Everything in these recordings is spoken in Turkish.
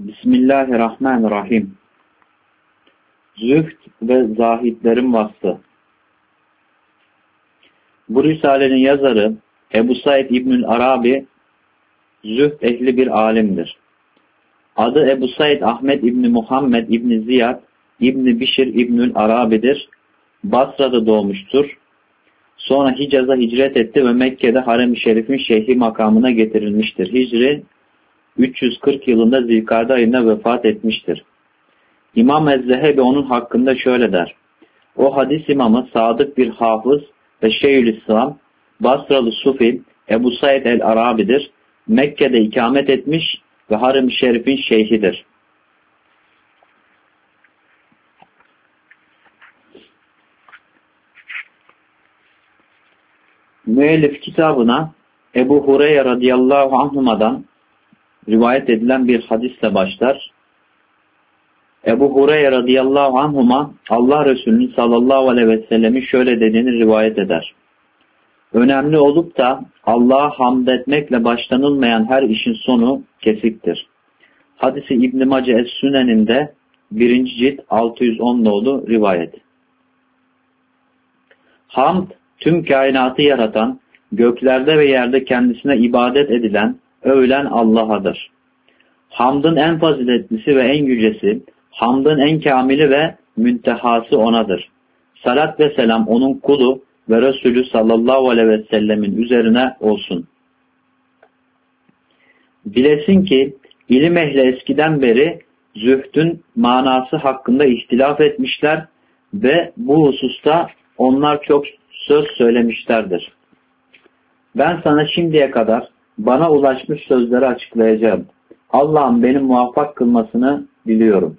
Bismillahirrahmanirrahim. Zühd ve zahitlerin vasfı. Bu Risale'nin yazarı Ebu Said İbnül Arabi, zühd ehli bir alimdir. Adı Ebu Said Ahmet İbni Muhammed İbni Ziyad İbni Bişir İbnül Arabi'dir. Basra'da doğmuştur. Sonra Hicaz'a hicret etti ve Mekke'de Harem-i Şerif'in şeyhi makamına getirilmiştir. Hicri 340 yılında Zilkade ayında vefat etmiştir. İmam Ez-Zehebi onun hakkında şöyle der. O hadis imamı sadık bir hafız ve Şeyhülislam, Basralı Sufi Ebu Said el-Arabi'dir. Mekke'de ikamet etmiş ve Harem-i Şerif'in şeyhidir. Müellif kitabına Ebu Hureyre radıyallahu anhuma'dan rivayet edilen bir hadisle başlar. Ebu Hureyre radıyallahu anhuma Allah Resulü'nün sallallahu aleyhi ve sellemin şöyle dediğini rivayet eder. Önemli olup da Allah'a hamd etmekle başlanılmayan her işin sonu kesiktir. Hadisi İbn-i Mace Es-Sünen'inde 1. cilt 610 nolu rivayet. Hamd, tüm kainatı yaratan, göklerde ve yerde kendisine ibadet edilen, övülen Allah'adır. Hamdın en faziletlisi ve en yücesi, hamdın en kamili ve müntehası O'nadır. Salat ve selam O'nun kulu ve Resulü sallallahu aleyhi ve sellemin üzerine olsun. Bilesin ki ilim ehli eskiden beri zühdün manası hakkında ihtilaf etmişler ve bu hususta onlar çok söz söylemişlerdir. Ben sana şimdiye kadar bana ulaşmış sözleri açıklayacağım. Allah'ın beni muvaffak kılmasını diliyorum.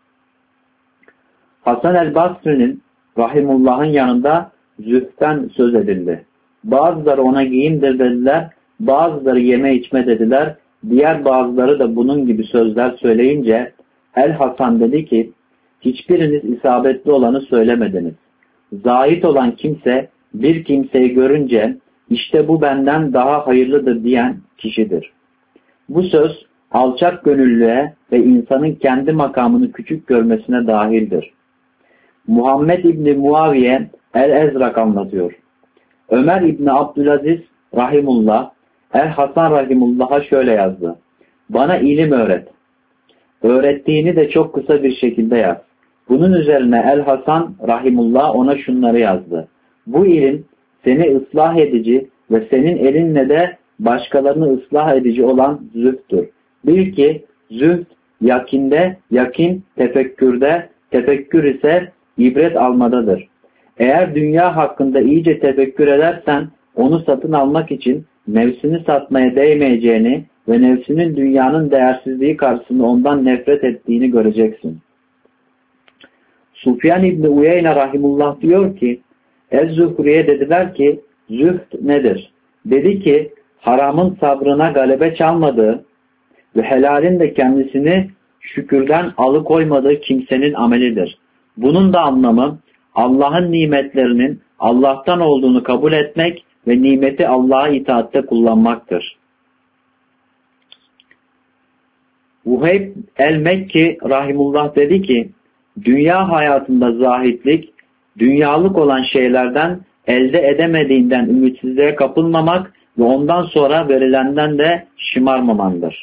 Hasan el-Basri'nin rahimullah'ın yanında zühden söz edildi. Bazıları ona giyimdir dediler, bazıları yeme içme dediler, diğer bazıları da bunun gibi sözler söyleyince El-Hasan dedi ki, hiçbiriniz isabetli olanı söylemediniz. Zahit olan kimse bir kimseyi görünce işte bu benden daha hayırlıdır diyen kişidir. Bu söz alçak gönüllüye ve insanın kendi makamını küçük görmesine dahildir. Muhammed İbni Muaviye el-Ezrak anlatıyor. Ömer İbni Abdülaziz rahimullah El-Hasan rahimullah'a şöyle yazdı. Bana ilim öğret. Öğrettiğini de çok kısa bir şekilde yaz. Bunun üzerine El-Hasan rahimullah ona şunları yazdı. Bu ilim seni ıslah edici ve senin elinle de başkalarını ıslah edici olan zühttür. Bil ki zühd yakinde, yakin tefekkürde, tefekkür ise ibret almadadır. Eğer dünya hakkında iyice tefekkür edersen onu satın almak için nefsini satmaya değmeyeceğini ve nefsinin dünyanın değersizliği karşısında ondan nefret ettiğini göreceksin. Sufyan İbni Uyeyne rahimullah diyor ki Ez-Zuhri'ye dediler ki zühd nedir? Dedi ki haramın sabrına galebe çalmadığı ve helalin de kendisini şükürden alıkoymadığı kimsenin amelidir. Bunun da anlamı Allah'ın nimetlerinin Allah'tan olduğunu kabul etmek ve nimeti Allah'a itaatte kullanmaktır. Vuheyb el-Mekki rahimullah dedi ki dünya hayatında zahitlik, dünyalık olan şeylerden elde edemediğinden ümitsizliğe kapılmamak ve ondan sonra verilenden de şımarmamandır.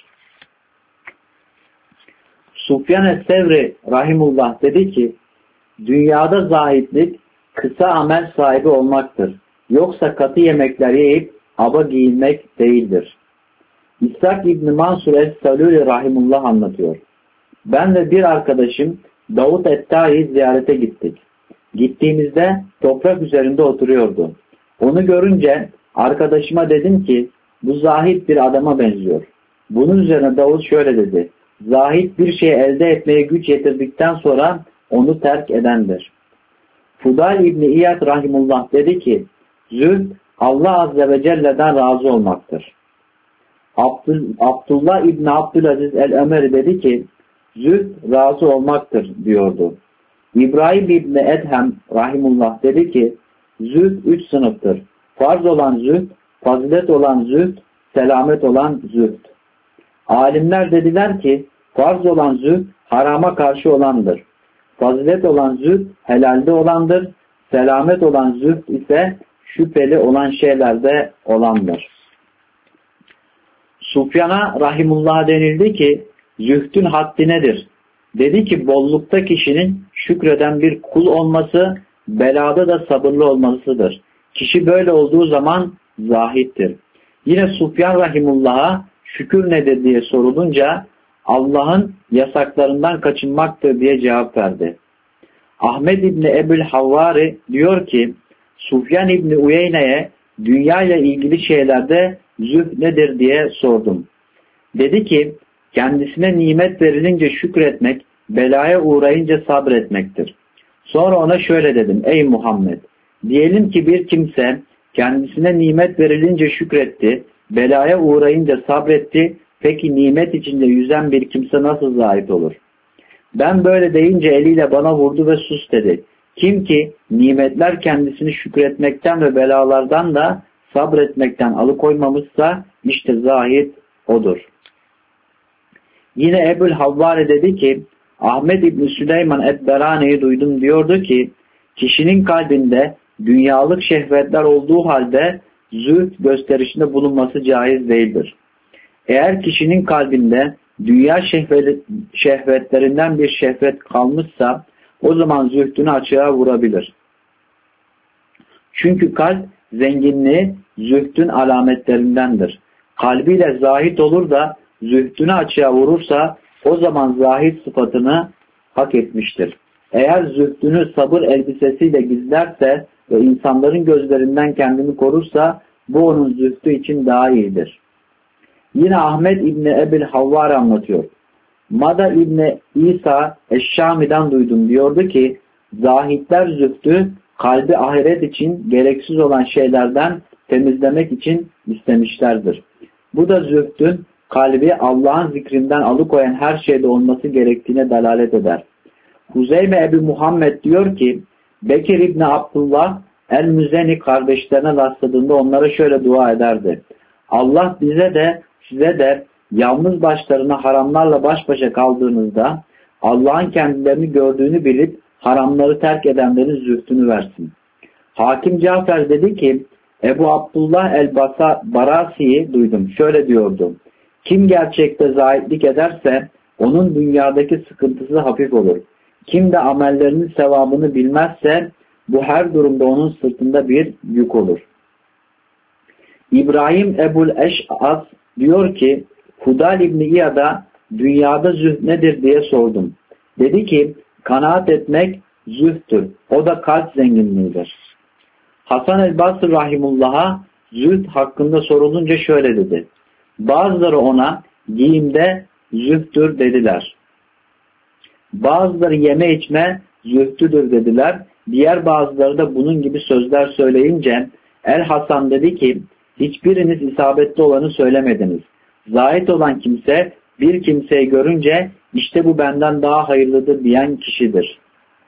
Sufyan es-Sevri rahimullah dedi ki, dünyada zahitlik kısa amel sahibi olmaktır. Yoksa katı yemekler yiyip aba giyinmek değildir. İshak İbni Mansur es-Saluli rahimullah anlatıyor. Ben ve bir arkadaşım Davut et-Ta'i ziyarete gittik. Gittiğimizde toprak üzerinde oturuyordu. Onu görünce arkadaşıma dedim ki bu zahit bir adama benziyor. Bunun üzerine Davut şöyle dedi. Zahit bir şey elde etmeye güç yetirdikten sonra onu terk edendir. Fudayl İbni İyad rahimullah dedi ki zühd Allah azze ve celle'den razı olmaktır. Abdullah İbni Abdülaziz el-Ömer dedi ki zühd razı olmaktır diyordu. İbrahim İbni Edhem rahimullah dedi ki zühd 3 sınıftır. Farz olan zühd, fazilet olan zühd, selamet olan zühd. Alimler dediler ki Farz olan zühd harama karşı olandır. Fazilet olan zühd helalde olandır. Selamet olan zühd ise şüpheli olan şeylerde olandır. Sufyan'a rahimullah denildi ki zühdün haddi nedir? Dedi ki bollukta kişinin şükreden bir kul olması, belada da sabırlı olmasıdır. Kişi böyle olduğu zaman zahittir. Yine Sufyan rahimullah'a şükür nedir diye sorulunca Allah'ın yasaklarından kaçınmaktır diye cevap verdi. Ahmed İbni Ebul Havvari diyor ki Sufyan İbni Uyeyne'ye dünya ile ilgili şeylerde zühd nedir diye sordum. Dedi ki kendisine nimet verilince şükretmek, belaya uğrayınca sabretmektir. Sonra ona şöyle dedim: ey Muhammed, diyelim ki bir kimse kendisine nimet verilince şükretti, belaya uğrayınca sabretti, peki nimet içinde yüzen bir kimse nasıl zahit olur? Ben böyle deyince eliyle bana vurdu ve sus dedi. Kim ki nimetler kendisini şükretmekten ve belalardan da sabretmekten alıkoymamışsa işte zahid odur. Yine Ebul Havvari dedi ki Ahmed İbni Süleyman Edberani'yi duydum, diyordu ki kişinin kalbinde dünyalık şehvetler olduğu halde zühd gösterişinde bulunması caiz değildir. Eğer kişinin kalbinde dünya şehvetlerinden bir şehvet kalmışsa o zaman zühdünü açığa vurabilir. Çünkü kalp zenginliği zühdün alametlerindendir. Kalbiyle zahit olur da zühdünü açığa vurursa o zaman zahit sıfatını hak etmiştir. Eğer zühdünü sabır elbisesiyle gizlerse ve insanların gözlerinden kendini korursa bu onun zühdü için daha iyidir. Yine Ahmed İbni Ebil Havvar anlatıyor. Mada İbni İsa Eşşami'den duydum, diyordu ki zahitler zühdü kalbi ahiret için gereksiz olan şeylerden temizlemek için istemişlerdir. Bu da zühdün kalbi Allah'ın zikrinden alıkoyan her şeyde olması gerektiğine dalalet eder. Huzeyme Ebu Muhammed diyor ki Bekir İbni Abdullah el-Müzeni kardeşlerine rastladığında onlara şöyle dua ederdi: Allah bize de size de yalnız başlarına haramlarla baş başa kaldığınızda Allah'ın kendilerini gördüğünü bilip haramları terk edenlerin zühdünü versin. Hakim Cafer dedi ki Ebu Abdullah el-Barasi'yi duydum. Şöyle diyordu: kim gerçekte zahitlik ederse onun dünyadaki sıkıntısı hafif olur. Kim de amellerinin sevabını bilmezse bu her durumda onun sırtında bir yük olur. İbrahim Ebul Eş'as diyor ki Hudal İbni İyad'a dünyada zühd nedir diye sordum. Dedi ki kanaat etmek zühdür. O da kalp zenginliğidir. Hasan el-Basri rahimullah'a zühd hakkında sorulunca şöyle dedi. Bazıları ona giyimde zühdür dediler. Bazıları yeme içme zühdüdür dediler. Diğer bazıları da bunun gibi sözler söyleyince El-Hasan dedi ki hiçbiriniz isabetli olanı söylemediniz. Zahit olan kimse bir kimseyi görünce işte bu benden daha hayırlıdır diyen kişidir.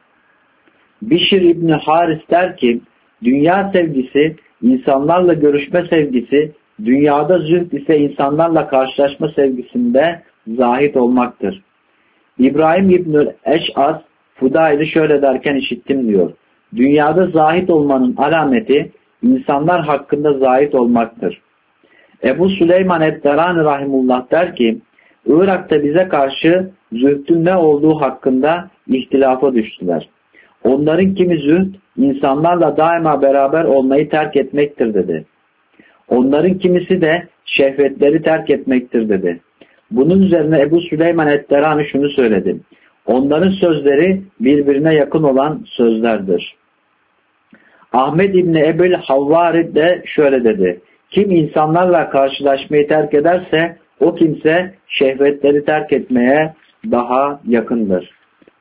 Bişir İbni Haris der ki dünya sevgisi insanlarla görüşme sevgisi, dünyada zühd ise insanlarla karşılaşma sevgisinde zahit olmaktır. İbrahim İbnül Eş'as Fudail'i şöyle derken işittim diyor. Dünyada zahit olmanın alameti insanlar hakkında zahit olmaktır. Ebu Süleyman Edderani rahimullah der ki Irak'ta bize karşı zühdün ne olduğu hakkında ihtilafa düştüler. Onların kimi zühd insanlarla daima beraber olmayı terk etmektir dedi. Onların kimisi de şehvetleri terk etmektir dedi. Bunun üzerine Ebu Süleyman Edderani şunu söyledi. Onların sözleri birbirine yakın olan sözlerdir. Ahmed İbni Ebul Havvari de şöyle dedi. Kim insanlarla karşılaşmayı terk ederse o kimse şehvetleri terk etmeye daha yakındır.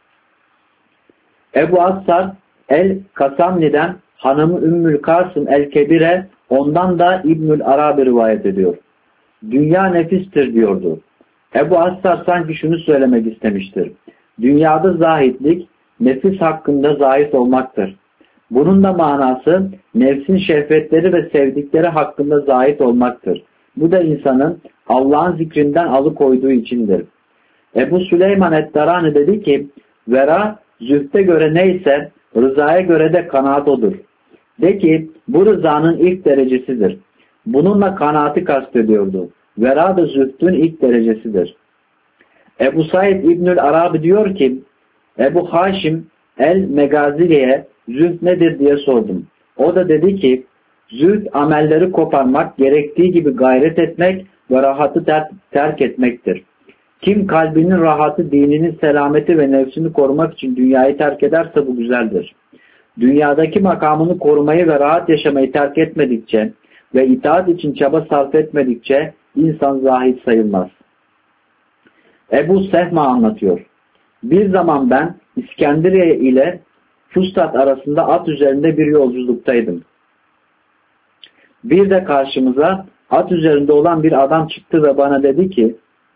Ebu Assar el-Kasamni'den hanımı Ümmül Kasım el-Kebire ondan da İbnül Arabi rivayet ediyor. Dünya nefistir diyordu. Ebu Assar sanki şunu söylemek istemiştir. Dünyada zahitlik nefis hakkında zahit olmaktır. Bunun da manası nefsin şehvetleri ve sevdikleri hakkında zahit olmaktır. Bu da insanın Allah'ın zikrinden alıkoyduğu içindir. Ebu Süleyman et-Darani dedi ki, vera zühde göre neyse rızaya göre de kanaat odur. De ki bu rızanın ilk derecesidir. Bununla kanaati kastediyordu. Vera da zühdün ilk derecesidir. Ebu Said İbnül Arabi diyor ki, Ebu Haşim el-Megazili'ye zühd nedir diye sordum. O da dedi ki, zühd amelleri koparmak, gerektiği gibi gayret etmek ve rahatı terk etmektir. Kim kalbinin rahatı, dininin selameti ve nefsini korumak için dünyayı terk ederse bu güzeldir. Dünyadaki makamını korumayı ve rahat yaşamayı terk etmedikçe ve itaat için çaba sarf etmedikçe insan zahid sayılmaz. Ebu Sehma anlatıyor. Bir zaman ben İskenderiye ile Fustat arasında at üzerinde bir yolculuktaydım. Bir de karşımıza at üzerinde olan bir adam çıktı ve bana dedi ki,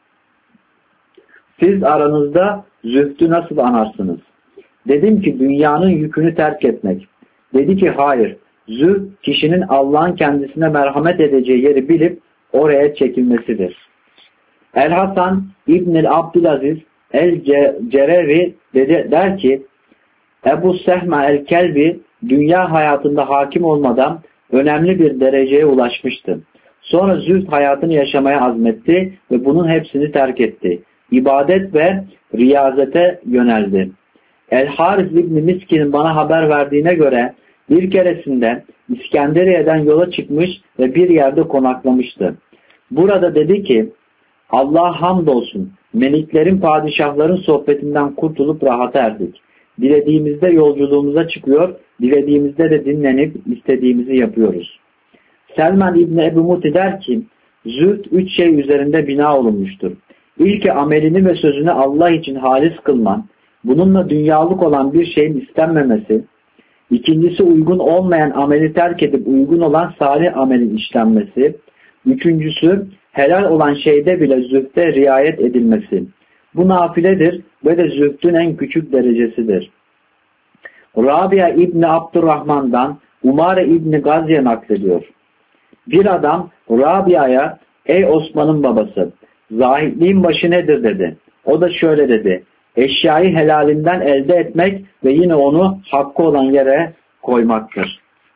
siz aranızda zühdü nasıl anarsınız? Dedim ki dünyanın yükünü terk etmek. Dedi ki hayır, zühd kişinin Allah'ın kendisine merhamet edeceği yeri bilip oraya çekilmesidir. El-Hasan İbn-i Abdülaziz el-Cerevi der ki, Ebu Sehma el-Kelbi dünya hayatında hakim olmadan önemli bir dereceye ulaşmıştı. Sonra zühd hayatını yaşamaya azmetti ve bunun hepsini terk etti. İbadet ve riyazete yöneldi. El-Haris İbn-i Miskin'in bana haber verdiğine göre bir keresinde İskenderiye'den yola çıkmış ve bir yerde konaklamıştı. Burada dedi ki, Allah'a hamdolsun, meliklerin, padişahların sohbetinden kurtulup rahata erdik. Dilediğimizde yolculuğumuza çıkıyor, dilediğimizde de dinlenip istediğimizi yapıyoruz. Selman İbni Ebu Muti der ki, zühd 3 şey üzerinde bina olunmuştur. İlki amelini ve sözünü Allah için halis kılman, bununla dünyalık olan bir şeyin istenmemesi. İkincisi uygun olmayan ameli terk edip uygun olan salih amelin işlenmesi. Üçüncüsü helal olan şeyde bile zühde riayet edilmesi. Bu nafiledir ve de zühdün en küçük derecesidir. Rabia İbni Abdurrahman'dan Umare İbni Gazye naklediyor. Bir adam Rabia'ya, ey Osman'ın babası, zahidliğin başı nedir dedi. O da şöyle dedi, eşyayı helalinden elde etmek ve yine onu hakkı olan yere koymaktır.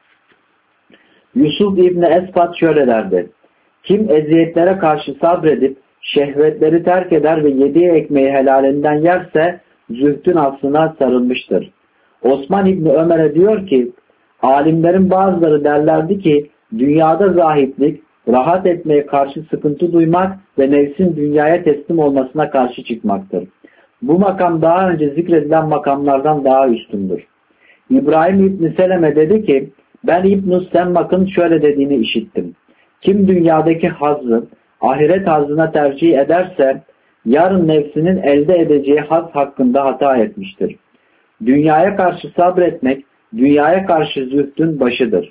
Yusuf İbni Esbat şöyle derdi, kim eziyetlere karşı sabredip şehvetleri terk eder ve yediği ekmeği helalinden yerse zühdün aslına sarılmıştır. Osman İbni Ömer'e diyor ki, alimlerin bazıları derlerdi ki, dünyada zahitlik, rahat etmeye karşı sıkıntı duymak ve nefsin dünyaya teslim olmasına karşı çıkmaktır. Bu makam daha önce zikredilen makamlardan daha üstündür. İbrahim İbni Seleme dedi ki, ben İbn-i Semmak'ın şöyle dediğini işittim. Kim dünyadaki hazzı, ahiret hazzına tercih ederse, yarın nefsinin elde edeceği haz hakkında hata etmiştir. Dünyaya karşı sabretmek, dünyaya karşı zühdün başıdır.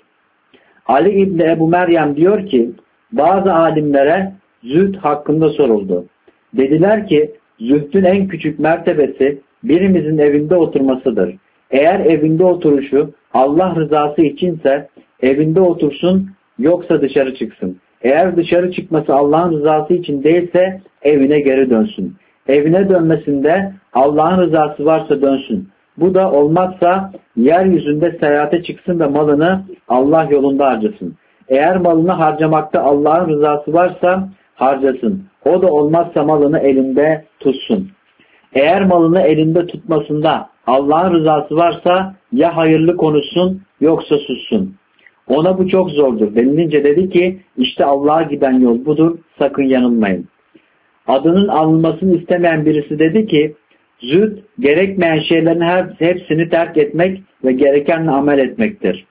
Ali İbni Ebu Meryem diyor ki, bazı alimlere zühd hakkında soruldu. Dediler ki, zühdün en küçük mertebesi birimizin evinde oturmasıdır. Eğer evinde oturuşu Allah rızası içinse evinde otursun, yoksa dışarı çıksın. Eğer dışarı çıkması Allah'ın rızası için değilse evine geri dönsün. Evine dönmesinde Allah'ın rızası varsa dönsün. Bu da olmazsa yeryüzünde seyahate çıksın ve malını Allah yolunda harcasın. Eğer malını harcamakta Allah'ın rızası varsa harcasın. O da olmazsa malını elinde tutsun. Eğer malını elinde tutmasında Allah'ın rızası varsa ya hayırlı konuşsun yoksa sussun. Ona bu çok zordur denilince dedi ki, işte Allah'a giden yol budur, sakın yanılmayın. Adının alınmasını istemeyen birisi dedi ki, zühd gerekmeyen şeylerin hepsini terk etmek ve gerekenle amel etmektir.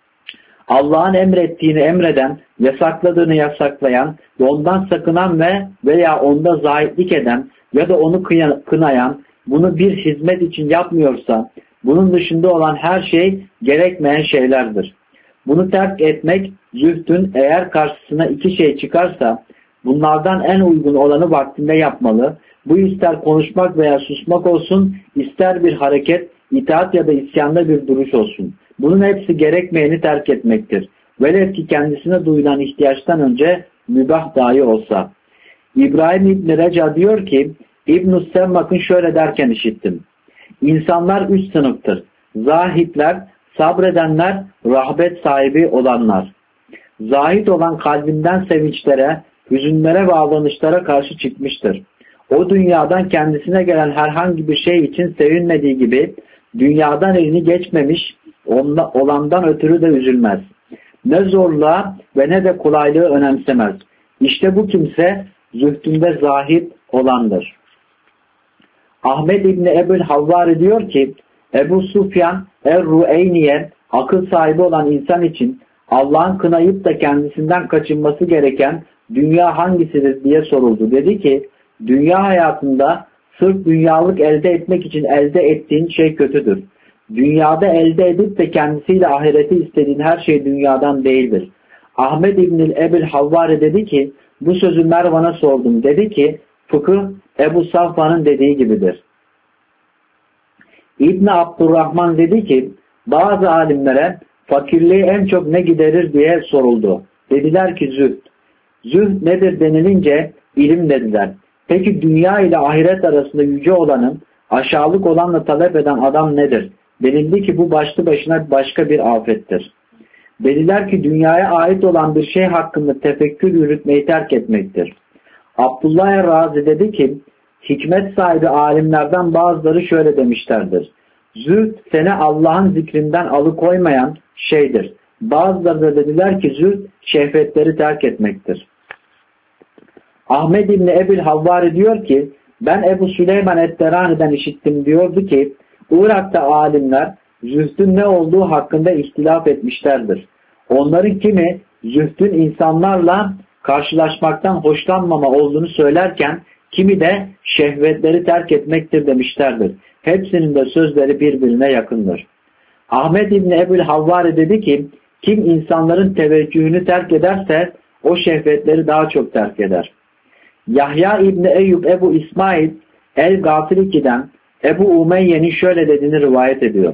Allah'ın emrettiğini emreden, yasakladığını yasaklayan ve ondan sakınan veya onda zahitlik eden ya da onu kınayan, bunu bir hizmet için yapmıyorsa, bunun dışında olan her şey gerekmeyen şeylerdir. Bunu terk etmek, zühdün eğer karşısına iki şey çıkarsa, bunlardan en uygun olanı vaktinde yapmalı. Bu ister konuşmak veya susmak olsun, ister bir hareket, itaat ya da isyanda bir duruş olsun. Bunun hepsi gerekmeyeni terk etmektir. Velev ki kendisine duyulan ihtiyaçtan önce mübah dahi olsa. İbrahim İbni Reca diyor ki, İbn-i Semmak'ın şöyle derken işittim. İnsanlar üç sınıftır. Zahitler, sabredenler, rahbet sahibi olanlar. Zahit olan kalbinden sevinçlere, hüzünlere ve ağlanışlara karşı çıkmıştır. O dünyadan kendisine gelen herhangi bir şey için sevinmediği gibi, dünyadan elini geçmemiş olandan ötürü de üzülmez. Ne zorluğa ve ne de kolaylığı önemsemez. İşte bu kimse zühdünde zahid olandır. Ahmed İbni Ebul Havvari diyor ki, Ebu Sufyan Er-Rueyniye akıl sahibi olan insan için Allah'ın kınayıp da kendisinden kaçınması gereken dünya hangisidir diye soruldu. Dedi ki, dünya hayatında sırf dünyalık elde etmek için elde ettiğin şey kötüdür. Dünyada elde edip de kendisiyle ahireti istediğin her şey dünyadan değildir. Ahmed İbni Ebul Havvari dedi ki, bu sözü Mervan'a sordum. Dedi ki, fıkıh Ebu Safvan'ın dediği gibidir. İbn Abdurrahman dedi ki, bazı alimlere fakirliği en çok ne giderir diye soruldu. Dediler ki zühd. Zühd nedir denilince ilim dediler. Peki dünya ile ahiret arasında yüce olanın aşağılık olanla talep eden adam nedir? Denildi ki bu başlı başına başka bir afettir. Dediler ki dünyaya ait olan bir şey hakkında tefekkür yürütmeyi terk etmektir. Abdullah Razi dedi ki, hikmet sahibi alimlerden bazıları şöyle demişlerdir. Zühd seni Allah'ın zikrinden alıkoymayan şeydir. Bazıları da dediler ki zühd şehvetleri terk etmektir. Ahmed İbni Ebil Havvari diyor ki, ben Ebu Süleyman Et-Terani'den işittim diyordu ki, Irak'ta alimler zühdün ne olduğu hakkında ihtilaf etmişlerdir. Onların kimi zühdün insanlarla karşılaşmaktan hoşlanmama olduğunu söylerken, kimi de şehvetleri terk etmektir demişlerdir. Hepsinin de sözleri birbirine yakındır. Ahmed İbni Ebul Havvari dedi ki, kim insanların teveccühünü terk ederse o şehvetleri daha çok terk eder. Yahya İbni Eyyub Ebu İsmail El-Gafiliki'den Ebu Umeyye'nin şöyle dediğini rivayet ediyor.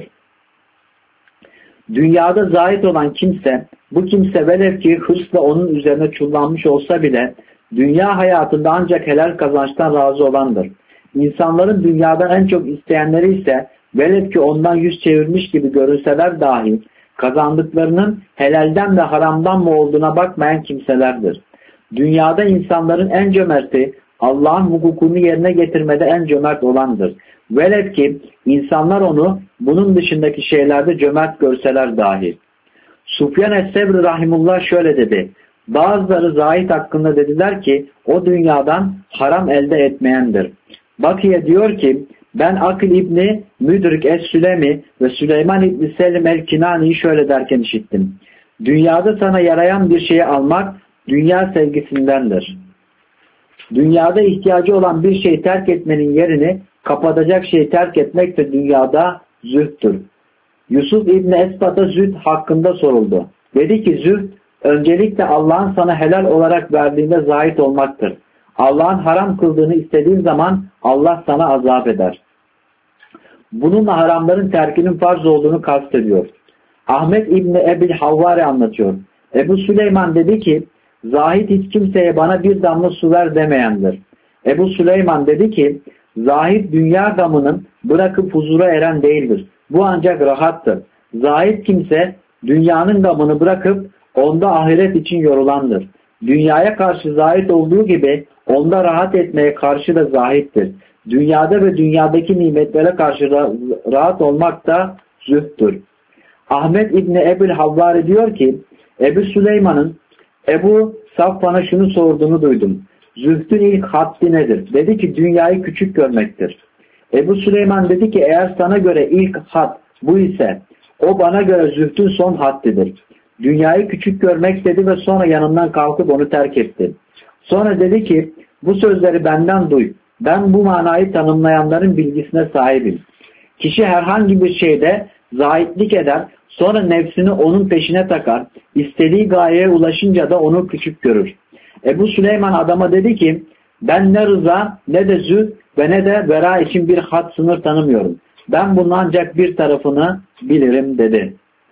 Dünyada zahit olan kimse, bu kimse velev ki hırsla onun üzerine çullanmış olsa bile dünya hayatında ancak helal kazançtan razı olandır. İnsanların dünyadan en çok isteyenleri ise velev ki ondan yüz çevirmiş gibi görünseler dahi kazandıklarının helalden ve haramdan mı olduğuna bakmayan kimselerdir. Dünyada insanların en cömerti Allah'ın hukukunu yerine getirmede en cömert olandır. Velev ki insanlar onu bunun dışındaki şeylerde cömert görseler dahi. Sufyan Es-Sevri Rahimullah şöyle dedi. Bazıları zahit hakkında dediler ki o dünyadan haram elde etmeyendir. Bakiye diyor ki ben Akil İbni Müdrik Es-Sülemi ve Süleyman İbni Selim El-Kinani'yi şöyle derken işittim. Dünyada sana yarayan bir şeyi almak dünya sevgisindendir. Dünyada ihtiyacı olan bir şeyi terk etmenin yerini kapatacak şeyi terk etmek de dünyada zühttür. Yusuf İbni Esbat'a zühd hakkında soruldu. Dedi ki zühd öncelikle Allah'ın sana helal olarak verdiğinde zahit olmaktır. Allah'ın haram kıldığını istediğin zaman Allah sana azap eder. Bununla haramların terkinin farz olduğunu kastediyor. Ahmet İbni Ebil Havvari anlatıyor. Ebu Süleyman dedi ki zahit hiç kimseye bana bir damla su ver demeyendir. Ebu Süleyman dedi ki zahit dünya gamının bırakıp huzura eren değildir. Bu ancak rahattır. Zahit kimse dünyanın gamını bırakıp onda ahiret için yorulandır. Dünyaya karşı zahit olduğu gibi onda rahat etmeye karşı da zahittir. Dünyada ve dünyadaki nimetlere karşı rahat olmak da zühttür. Ahmet İbni Ebul Havvari diyor ki Ebu Süleyman'ın Ebu Safvan'a şunu sorduğunu duydum. Zühdün ilk haddi nedir? Dedi ki dünyayı küçük görmektir. Ebu Süleyman dedi ki eğer sana göre ilk had bu ise o bana göre zühdün son haddidir. Dünyayı küçük görmek dedi ve sonra yanından kalkıp onu terk etti. Sonra dedi ki bu sözleri benden duy. Ben bu manayı tanımlayanların bilgisine sahibim. Kişi herhangi bir şeyde zahitlik eder, sonra nefsini onun peşine takar, istediği gayeye ulaşınca da onu küçük görür. Ebu Süleyman adama dedi ki ben ne rıza ne de zühd ve ne de vera için bir had sınır tanımıyorum. Ben bunun ancak bir tarafını bilirim dedi.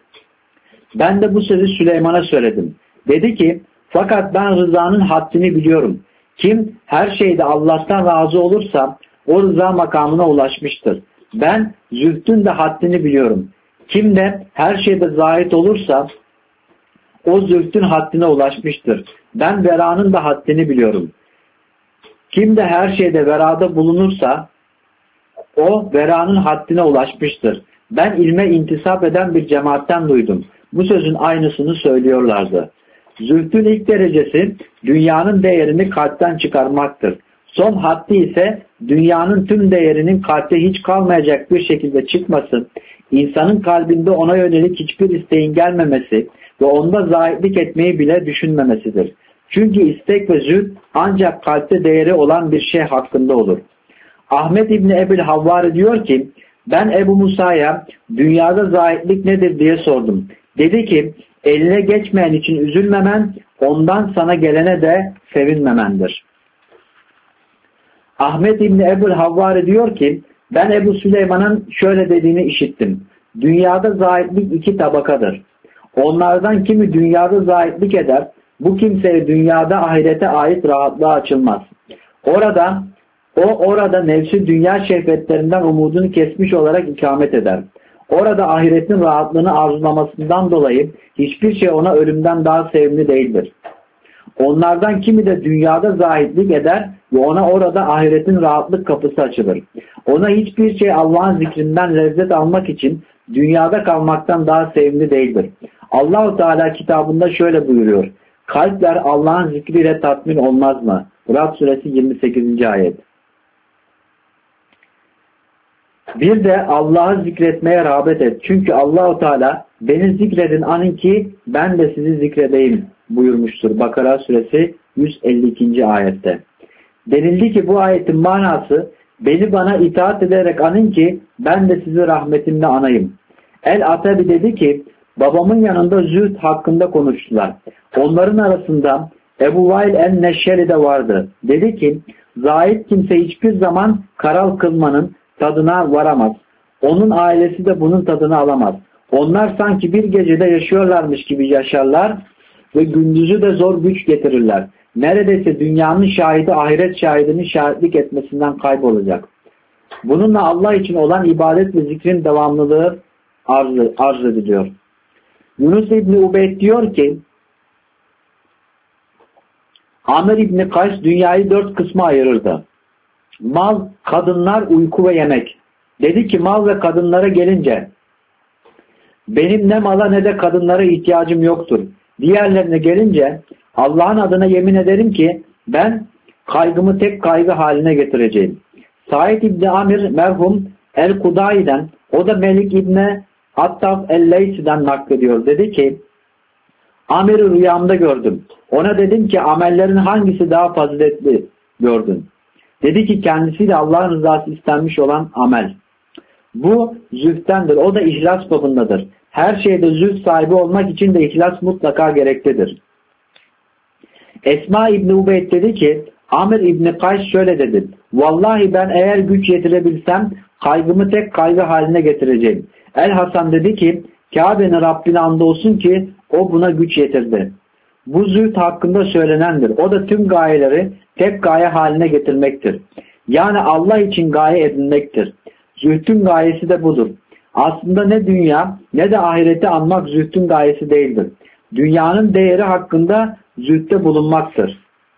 Ben de bu sözü Süleyman'a söyledim. Dedi ki fakat ben rızanın haddini biliyorum. Kim her şeyde Allah'tan razı olursa o rıza makamına ulaşmıştır. Ben zühdün de haddini biliyorum. Kim de her şeyde zahid olursa o zühdün haddine ulaşmıştır. Ben veranın da haddini biliyorum. Kim de her şeyde verada bulunursa o veranın haddine ulaşmıştır. Ben ilme intisap eden bir cemaatten duydum. Bu sözün aynısını söylüyorlardı. Zühdün ilk derecesi dünyanın değerini kalpten çıkarmaktır. Son haddi ise dünyanın tüm değerinin kalpte hiç kalmayacak bir şekilde çıkması, insanın kalbinde ona yönelik hiçbir isteğin gelmemesi ve onda zahitlik etmeyi bile düşünmemesidir. Çünkü istek ve zühd ancak kalpte değeri olan bir şey hakkında olur. Ahmet İbni Ebil Havvari diyor ki, ben Ebu Musa'ya dünyada zahitlik nedir diye sordum. Dedi ki, eline geçmeyen için üzülmemen, ondan sana gelene de sevinmemendir. Ahmet İbni Ebil Havvari diyor ki, ben Ebu Süleyman'ın şöyle dediğini işittim. Dünyada zahitlik iki tabakadır. Onlardan kimi dünyada zahitlik eder, bu kimseye dünyada ahirete ait rahatlığa açılmaz. Orada nefsi dünya şehvetlerinden umudunu kesmiş olarak ikamet eder. Orada ahiretin rahatlığını arzulamasından dolayı hiçbir şey ona ölümden daha sevimli değildir. Onlardan kimi de dünyada zahitlik eder ve ona orada ahiretin rahatlık kapısı açılır. Ona hiçbir şey Allah'ın zikrinden lezzet almak için dünyada kalmaktan daha sevimli değildir. Allah-u Teala kitabında şöyle buyuruyor. Kalpler Allah'ın zikriyle tatmin olmaz mı? Rad suresi 28. ayet. Bir de Allah'ı zikretmeye rağbet et. Çünkü Allah-u Teala beni zikredin anın ki ben de sizi zikredeyim buyurmuştur. Bakara suresi 152. ayette. Denildi ki bu ayetin manası beni bana itaat ederek anın ki ben de sizi rahmetimle anayım. El-Atabi dedi ki babamın yanında zühd hakkında konuştular. Onların arasında Ebu Vail el-Neşşeri de vardı. Dedi ki zahid kimse hiçbir zaman karal kılmanın tadına varamaz. Onun ailesi de bunun tadını alamaz. Onlar sanki bir gecede yaşıyorlarmış gibi yaşarlar ve gündüzü de zor güç getirirler. Neredeyse dünyanın şahidi ahiret şahidinin şahitlik etmesinden kaybolacak. Bununla Allah için olan ibadet ve zikrin devamlılığı arz ediliyor. Yunus İbni Ubeyd diyor ki Amr İbni Kays dünyayı 4 kısma ayırırdı. Mal, kadınlar, uyku ve yemek. Dedi ki mal ve kadınlara gelince benim ne mala ne de kadınlara ihtiyacım yoktur. Diğerlerine gelince Allah'ın adına yemin ederim ki ben kaygımı tek kaygı haline getireceğim. Said İbni Amir merhum El-Kudai'den, o da Melik İbni Attaf El-Leysi'den naklediyor. Dedi ki Amir'i rüyamda gördüm. Ona dedim ki amellerin hangisi daha faziletli gördün? Dedi ki kendisiyle Allah'ın rızası istenmiş olan amel. Bu zühdtendir. O da ihlas babındadır. Her şeyde zühd sahibi olmak için de ihlas mutlaka gereklidir. Esma İbni Ubeyd dedi ki Amr İbni Kays şöyle dedi. Vallahi ben eğer güç yetirebilsem kaygımı tek kaygı haline getireceğim. El Hasan dedi ki Kabe'nin Rabbine andolsun ki o buna güç yetirdi. Bu zühd hakkında söylenendir. O da tüm gayeleri tek gaye haline getirmektir. Yani Allah için gaye edinmektir. Zühdün gayesi de budur. Aslında ne dünya ne de ahireti anmak zühdün gayesi değildir. Dünyanın değeri hakkında zühdde bulunmaktır.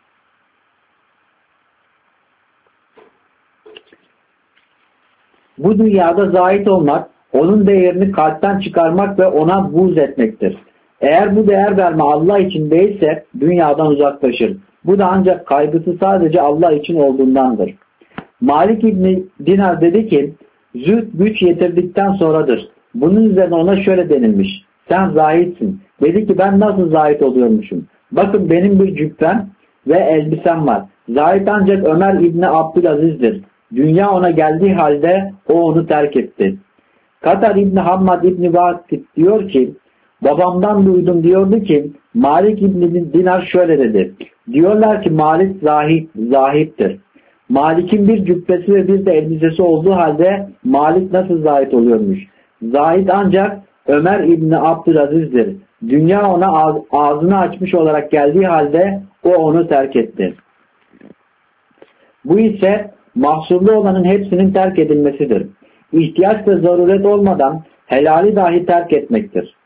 Bu dünyada zahit olmak, onun değerini kalpten çıkarmak ve ona buğz etmektir. Eğer bu değer verme Allah için değilse dünyadan uzaklaşır. Bu da ancak kaygısı sadece Allah için olduğundandır. Malik İbni Dinar dedi ki, zühd güç yetirdikten sonradır. Bunun üzerine ona şöyle denilmiş. Sen zahitsin. Dedi ki ben nasıl zahit oluyormuşum? Bakın benim bir cübbem ve elbisem var. Zahit ancak Ömer İbni Abdülaziz'dir. Dünya ona geldiği halde o onu terk etti. Katar İbni Hammad İbni Vakit diyor ki, babamdan duydum diyordu ki, Malik İbni Dinar şöyle dedi. Diyorlar ki Malik zahittir. Malik'in bir cübbesi ve bir de elbisesi olduğu halde Malik nasıl zahit oluyormuş? Zahit ancak Ömer İbni Abdülaziz'dir. Dünya ona ağzını açmış olarak geldiği halde o onu terk etti. Bu ise mahsurlu olanın hepsinin terk edilmesidir. İhtiyaç ve zaruret olmadan helali dahi terk etmektir.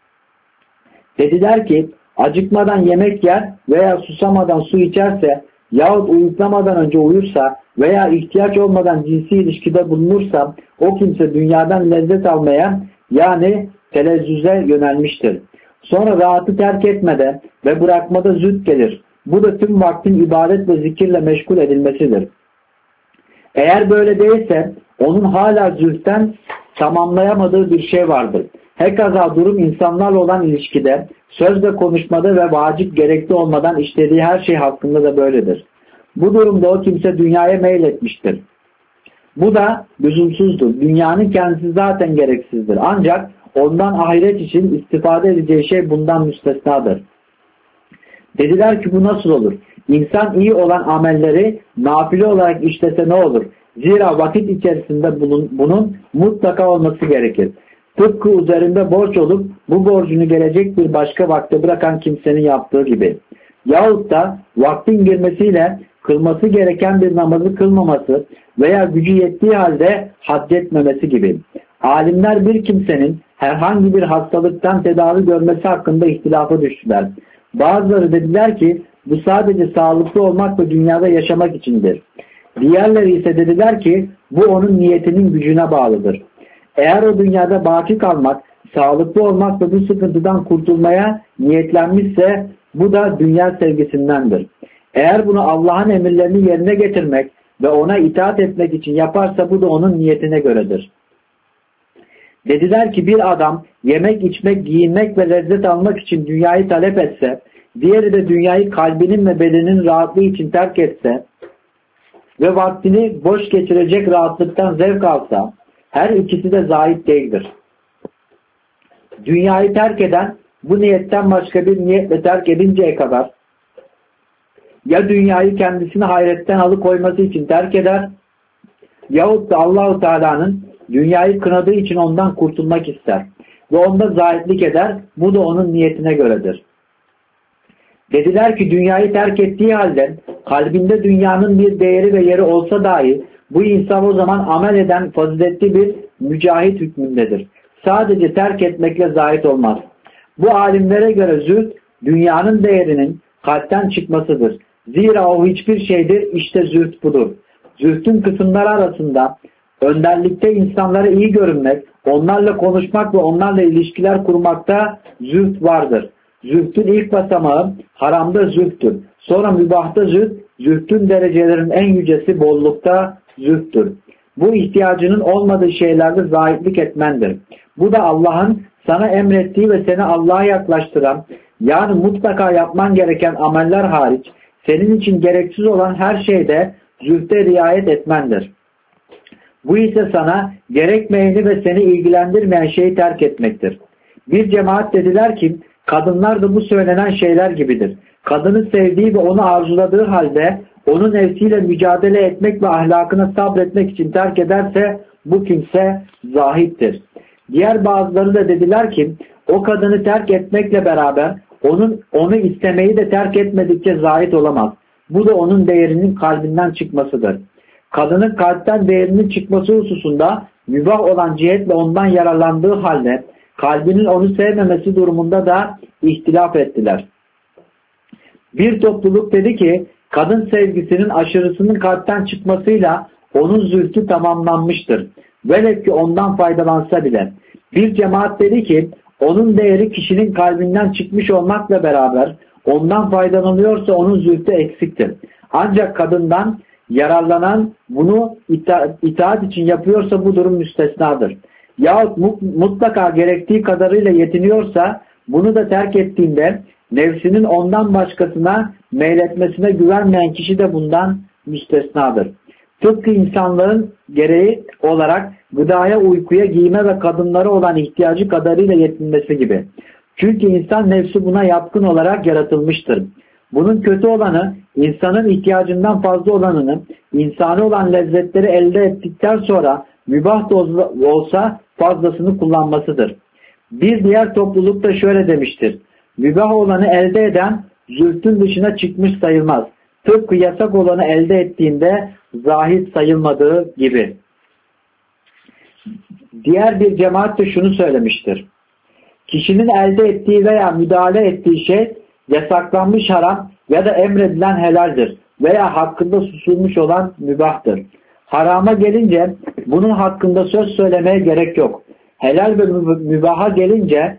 Dediler ki acıkmadan yemek yer veya susamadan su içerse yahut uyuklamadan önce uyursa veya ihtiyaç olmadan cinsi ilişkide bulunursa o kimse dünyadan lezzet almaya yani telezzüze yönelmiştir. Sonra rahatı terk etmede ve bırakmada zühd gelir. Bu da tüm vaktin ibadet ve zikirle meşgul edilmesidir. Eğer böyle değilse onun hala zühdten tamamlayamadığı bir şey vardır. Hekaza durum insanlarla olan ilişkide, söz ve konuşmada ve vacip gerekli olmadan işlediği her şey hakkında da böyledir. Bu durumda o kimse dünyaya meyletmiştir. Bu da lüzumsuzdur. Dünyanın kendisi zaten gereksizdir. Ancak ondan ahiret için istifade edeceği şey bundan müstesnadır. Dediler ki bu nasıl olur? İnsan iyi olan amelleri nafile olarak işlese ne olur? Zira vakit içerisinde bunun mutlaka olması gerekir. Tıpkı üzerinde borç olup bu borcunu gelecek bir başka vakte bırakan kimsenin yaptığı gibi. Yahut da vaktin girmesiyle kılması gereken bir namazı kılmaması veya gücü yettiği halde haddetmemesi gibi. Alimler bir kimsenin herhangi bir hastalıktan tedavi görmesi hakkında ihtilafa düştüler. Bazıları dediler ki bu sadece sağlıklı olmak ve dünyada yaşamak içindir. Diğerleri ise dediler ki bu onun niyetinin gücüne bağlıdır. Eğer o dünyada baki kalmak, sağlıklı olmak ve bu sıkıntıdan kurtulmaya niyetlenmişse bu da dünya sevgisindendir. Eğer bunu Allah'ın emirlerini yerine getirmek ve ona itaat etmek için yaparsa bu da onun niyetine göredir. Dediler ki bir adam yemek, içmek, giyinmek ve lezzet almak için dünyayı talep etse, diğeri de dünyayı kalbinin ve bedeninin rahatlığı için terk etse ve vaktini boş geçirecek rahatlıktan zevk alsa, her ikisi de zahid değildir. Dünyayı terk eden bu niyetten başka bir niyetle terk edinceye kadar ya dünyayı kendisini hayretten alıkoyması için terk eder yahut da Allah-u Teala'nın dünyayı kınadığı için ondan kurtulmak ister ve onda zahidlik eder. Bu da onun niyetine göredir. Dediler ki dünyayı terk ettiği halde kalbinde dünyanın bir değeri ve yeri olsa dahi bu insan o zaman amel eden faziletli bir mücahit hükmündedir. Sadece terk etmekle zahit olmaz. Bu alimlere göre zühd dünyanın değerinin kalpten çıkmasıdır. Zira o hiçbir şeydir. İşte zühd budur. Zühdün kısımları arasında önderlikte insanlara iyi görünmek, onlarla konuşmak ve onlarla ilişkiler kurmakta zühd vardır. Zühdün ilk basamağı haramda zühddür. Sonra mübahta zühd, zühdün derecelerinin en yücesi bollukta zühddür. Bu ihtiyacının olmadığı şeylerde zahitlik etmendir. Bu da Allah'ın sana emrettiği ve seni Allah'a yaklaştıran, yani mutlaka yapman gereken ameller hariç, senin için gereksiz olan her şeyde zühde riayet etmendir. Bu ise sana gerekmeyeni ve seni ilgilendirmeyen şeyi terk etmektir. Bir cemaat dediler ki, kadınlar da bu söylenen şeyler gibidir. Kadını sevdiği ve onu arzuladığı halde onun nefsiyle mücadele etmek ve ahlakına sabretmek için terk ederse bu kimse zahittir. Diğer bazıları da dediler ki o kadını terk etmekle beraber onu istemeyi de terk etmedikçe zahit olamaz. Bu da onun değerinin kalbinden çıkmasıdır. Kadının kalpten değerinin çıkması hususunda mübah olan cihetle ondan yararlandığı halde kalbinin onu sevmemesi durumunda da ihtilaf ettiler. Bir topluluk dedi ki kadın sevgisinin aşırısının kalpten çıkmasıyla onun zühdü tamamlanmıştır. Velev ki ondan faydalansa bile. Bir cemaat dedi ki onun değeri kişinin kalbinden çıkmış olmakla beraber ondan faydalanıyorsa onun zühdü eksiktir. Ancak kadından yararlanan bunu itaat için yapıyorsa bu durum müstesnadır. Yahut mutlaka gerektiği kadarıyla yetiniyorsa bunu da terk ettiğinde nefsinin ondan başkasına meyletmesine güvenmeyen kişi de bundan müstesnadır. Tıpkı insanların gereği olarak gıdaya, uykuya, giyime ve kadınlara olan ihtiyacı kadarıyla yetinmesi gibi. Çünkü insan nefsi buna yatkın olarak yaratılmıştır. Bunun kötü olanı insanın ihtiyacından fazla olanını, insani olan lezzetleri elde ettikten sonra mübah da olsa fazlasını kullanmasıdır. Bir diğer topluluk da şöyle demiştir. Mübah olanı elde eden zühdün dışına çıkmış sayılmaz. Tıpkı yasak olanı elde ettiğinde zahid sayılmadığı gibi. Diğer bir cemaat de şunu söylemiştir. Kişinin elde ettiği veya müdahale ettiği şey yasaklanmış haram ya da emredilen helaldir veya hakkında susulmuş olan mübahtır. Harama gelince bunun hakkında söz söylemeye gerek yok. Helal ve mübaha gelince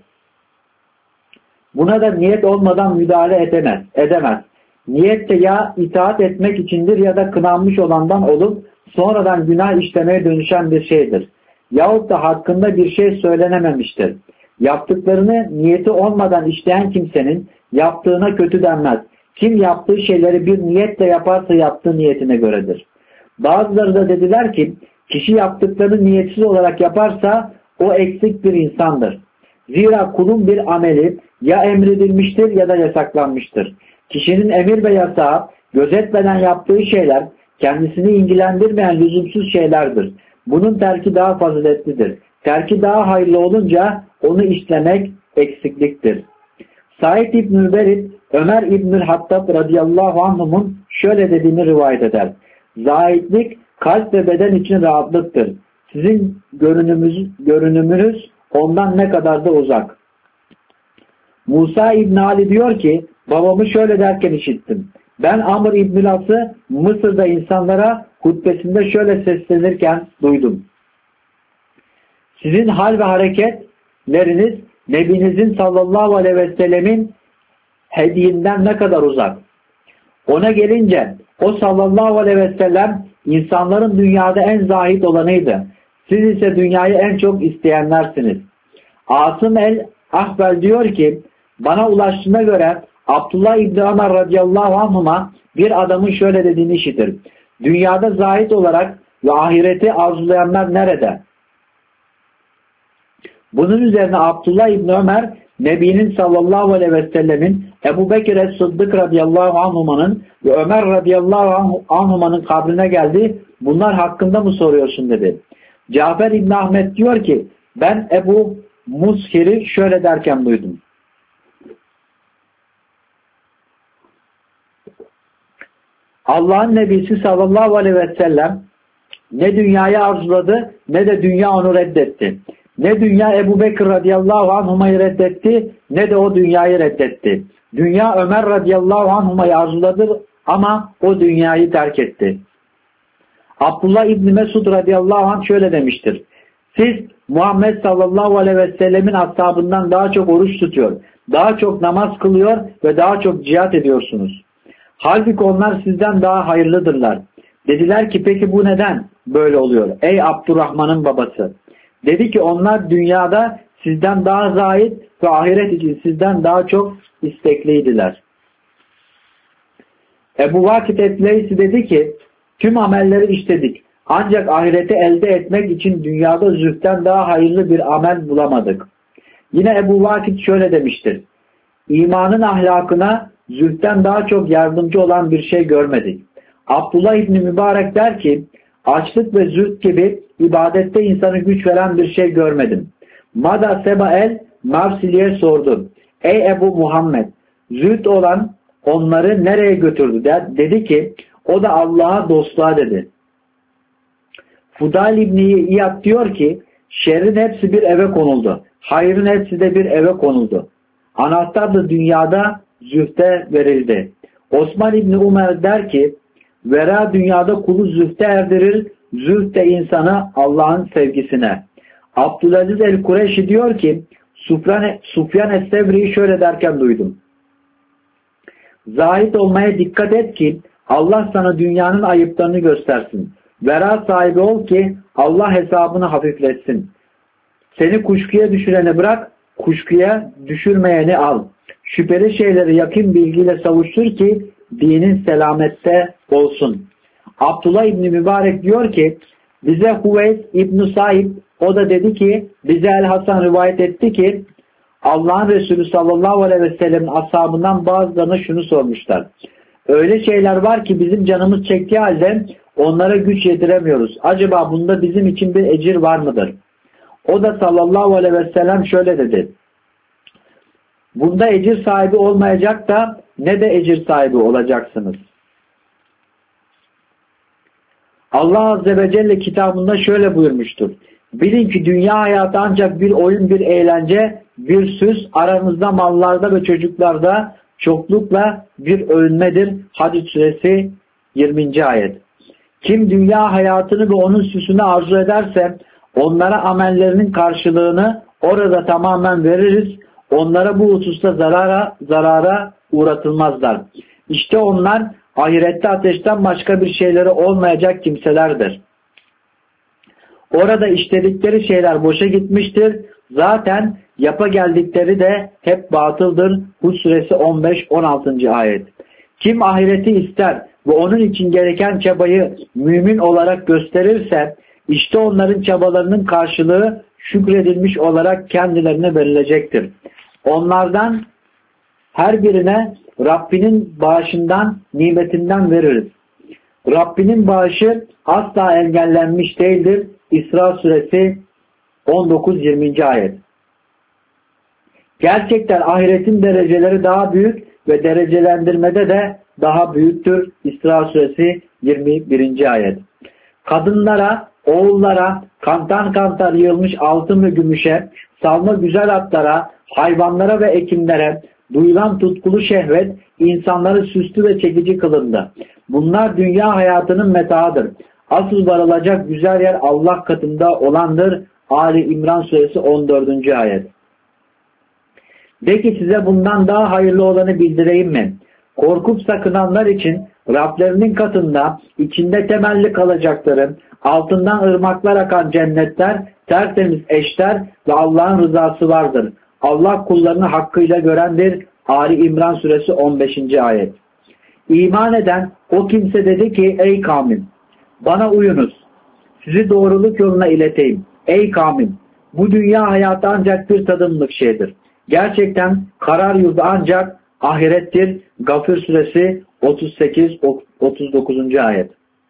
buna da niyet olmadan müdahale edemez. Niyet de ya itaat etmek içindir ya da kınanmış olandan olup sonradan günah işlemeye dönüşen bir şeydir. Yahut da hakkında bir şey söylenememiştir. Yaptıklarını niyeti olmadan işleyen kimsenin yaptığına kötü denmez. Kim yaptığı şeyleri bir niyetle yaparsa yaptığı niyetine göredir. Bazıları da dediler ki kişi yaptıklarını niyetsiz olarak yaparsa o eksik bir insandır. Zira kulun bir ameli ya emredilmiştir ya da yasaklanmıştır. Kişinin emir ve yasağı gözetmeden yaptığı şeyler kendisini ilgilendirmeyen lüzumsuz şeylerdir. Bunun terki daha faziletlidir. Terki daha hayırlı olunca onu işlemek eksikliktir. Said İbn-i Berit, Ömer İbn-i Hattab radıyallahu anh'ın şöyle dediğini rivayet eder. Zahidlik kalp ve beden için rahatlıktır. Sizin görünümünüz ondan ne kadar da uzak. Musa İbn Ali diyor ki, babamı şöyle derken işittim. Ben Amr İbn As'ı Mısır'da insanlara hutbesinde şöyle seslenirken duydum. Sizin hal ve hareketleriniz Nebinizin sallallahu aleyhi ve sellemin hediyinden ne kadar uzak. Ona gelince o sallallahu aleyhi ve sellem insanların dünyada en zahid olanıydı. Siz ise dünyayı en çok isteyenlersiniz. Asım el-Ahbel diyor ki bana ulaştığına göre Abdullah İbni Ömer radıyallahu anhuma bir adamın şöyle dediğini işitir. Dünyada zahid olarak ve ahireti arzulayanlar nerede? Bunun üzerine Abdullah İbni Ömer Nebi'nin sallallahu aleyhi ve sellemin Ebu Bekir es-Sıddık radıyallahu anhumanın ve Ömer radıyallahu anhumanın kabrine geldi. Bunlar hakkında mı soruyorsun dedi. Cafer İbni Ahmet diyor ki ben Ebu Mushir'i şöyle derken duydum. Allah'ın Nebisi sallallahu aleyhi ve sellem ne dünyayı arzuladı ne de dünya onu reddetti. Ne dünya Ebu Bekir radıyallahu anhumayı reddetti ne de o dünyayı reddetti. Dünya Ömer radıyallahu anhumayı arzuladı ama o dünyayı terk etti. Abdullah İbni Mesud radıyallahu anh şöyle demiştir. Siz Muhammed sallallahu aleyhi ve sellemin ashabından daha çok oruç tutuyor, daha çok namaz kılıyor ve daha çok cihat ediyorsunuz. Halbuki onlar sizden daha hayırlıdırlar. Dediler ki peki bu neden böyle oluyor? Ey Abdurrahman'ın babası. Dedi ki onlar dünyada sizden daha zahid ve ahiret için sizden daha çok istekliydiler. Ebu Vakit et-Leysi dedi ki tüm amelleri işledik. Ancak ahireti elde etmek için dünyada zühten daha hayırlı bir amel bulamadık. Yine Ebu Vakit şöyle demiştir. İmanın ahlakına zühten daha çok yardımcı olan bir şey görmedik. Abdullah İbni Mübarek der ki açlık ve zühd gibi ibadette insanı güç veren bir şey görmedim. Mada Seba el-Marsili'ye sordu. Ey Ebu Muhammed, zühd olan onları nereye götürdü? Dedi ki, o da Allah'a dostluğa dedi. Fudayl İbni İyad diyor ki, şerrin hepsi bir eve konuldu. Hayrın hepsi de bir eve konuldu. Anahtar da dünyada zühde verildi. Osman İbni Umer der ki, vera dünyada kulu zühde erdirir, zühd de insanı Allah'ın sevgisine. Abdülaziz el-Kureşi diyor ki, Sufyan es-Sevri'yi şöyle derken duydum. Zahid olmaya dikkat et ki Allah sana dünyanın ayıplarını göstersin. Vera sahibi ol ki Allah hesabını hafifletsin. Seni kuşkuya düşüreni bırak, kuşkuya düşürmeyeni al. Şüpheli şeyleri yakın bilgiyle savuştur ki dinin selamette olsun. Abdullah İbni Mübarek diyor ki bize Huveys İbn-i Saib o da dedi ki bize El-Hasan rivayet etti ki Allah'ın Resulü sallallahu aleyhi ve sellem'in ashabından bazılarına şunu sormuşlar. Öyle şeyler var ki bizim canımız çektiği halde onlara güç yediremiyoruz. Acaba bunda bizim için bir ecir var mıdır? O da sallallahu aleyhi ve sellem şöyle dedi. Bunda ecir sahibi olmayacak da ne de ecir sahibi olacaksınız. Allah Azze ve Celle kitabında şöyle buyurmuştur. Bilin ki dünya hayatı ancak bir oyun, bir eğlence, bir süs, aranızda mallarda ve çocuklarda çoklukla bir övünmedir. Hadid suresi 20. ayet. Kim dünya hayatını ve onun süsünü arzu ederse onlara amellerinin karşılığını orada tamamen veririz. Onlara bu hususta zarara uğratılmazlar. İşte onlar ahirette ateşten başka bir şeyleri olmayacak kimselerdir. Orada işledikleri şeyler boşa gitmiştir. Zaten yapa geldikleri de hep batıldır. Hud suresi 15-16. ayet. Kim ahireti ister ve onun için gereken çabayı mümin olarak gösterirse işte onların çabalarının karşılığı şükredilmiş olarak kendilerine verilecektir. Onlardan her birine Rabbinin bağışından, nimetinden veririz. Rabbinin bağışı asla engellenmiş değildir. İsra suresi 19-20. ayet. Gerçekten ahiretin dereceleri daha büyük ve derecelendirmede de daha büyüktür. İsra suresi 21. ayet. Kadınlara, oğullara, kantar kantar yığılmış altın ve gümüşe, salma güzel atlara, hayvanlara ve ekinlere, duyulan tutkulu şehvet, insanları süslü ve çekici kılındı. Bunlar dünya hayatının metaıdır. Asıl varılacak güzel yer Allah katında olandır. Ali İmran suresi 14. ayet. De ki size bundan daha hayırlı olanı bildireyim mi? Korkup sakınanlar için Rablerinin katında içinde temelli kalacakları, altından ırmaklar akan cennetler, tertemiz eşler ve Allah'ın rızası vardır. Allah kullarını hakkıyla görendir. Ali İmran suresi 15. ayet. İman eden o kimse dedi ki ey kavmim bana uyunuz. Sizi doğruluk yoluna ileteyim. Ey kavmim bu dünya hayatı ancak bir tadımlık şeydir. Gerçekten karar yurdu ancak ahirettir. Gafir suresi 38-39. ayet.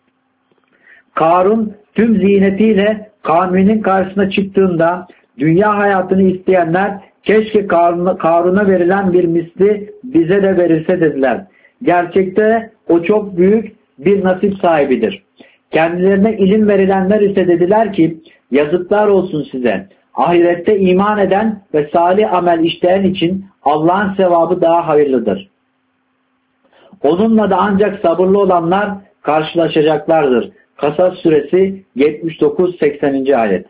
Karun tüm ziynetiyle kavminin karşısına çıktığında dünya hayatını isteyenler keşke Karun'a verilen bir misli bize de verilse dediler. Gerçekte o çok büyük bir nasip sahibidir. Kendilerine ilim verilenler ise dediler ki yazıklar olsun size. Ahirette iman eden ve salih amel işleyen için Allah'ın sevabı daha hayırlıdır. Onunla da ancak sabırlı olanlar karşılaşacaklardır. Kasas suresi 79-80. ayet.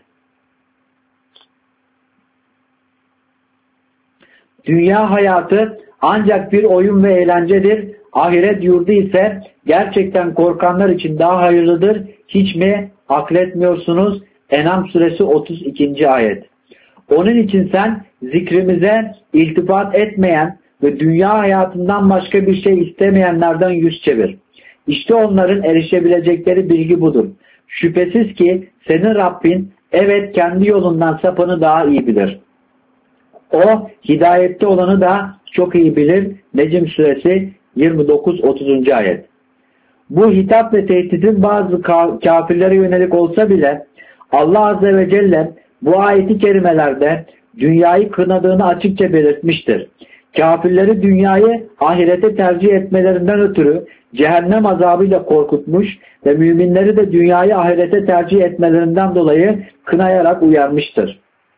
Dünya hayatı ancak bir oyun ve eğlencedir. Ahiret yurdu ise gerçekten korkanlar için daha hayırlıdır. Hiç mi akletmiyorsunuz? En'am suresi 32. ayet. Onun için sen zikrimize iltifat etmeyen ve dünya hayatından başka bir şey istemeyenlerden yüz çevir. İşte onların erişebilecekleri bilgi budur. Şüphesiz ki senin Rabbin evet kendi yolundan sapanı daha iyi bilir. O hidayette olanı da çok iyi bilir. Necm suresi 29-30. ayet. Bu hitap ve tehditin bazı kafirlere yönelik olsa bile Allah Azze ve Celle bu ayeti kerimelerde dünyayı kınadığını açıkça belirtmiştir. Kafirleri dünyayı ahirete tercih etmelerinden ötürü cehennem azabıyla korkutmuş ve müminleri de dünyayı ahirete tercih etmelerinden dolayı kınayarak uyarmıştır.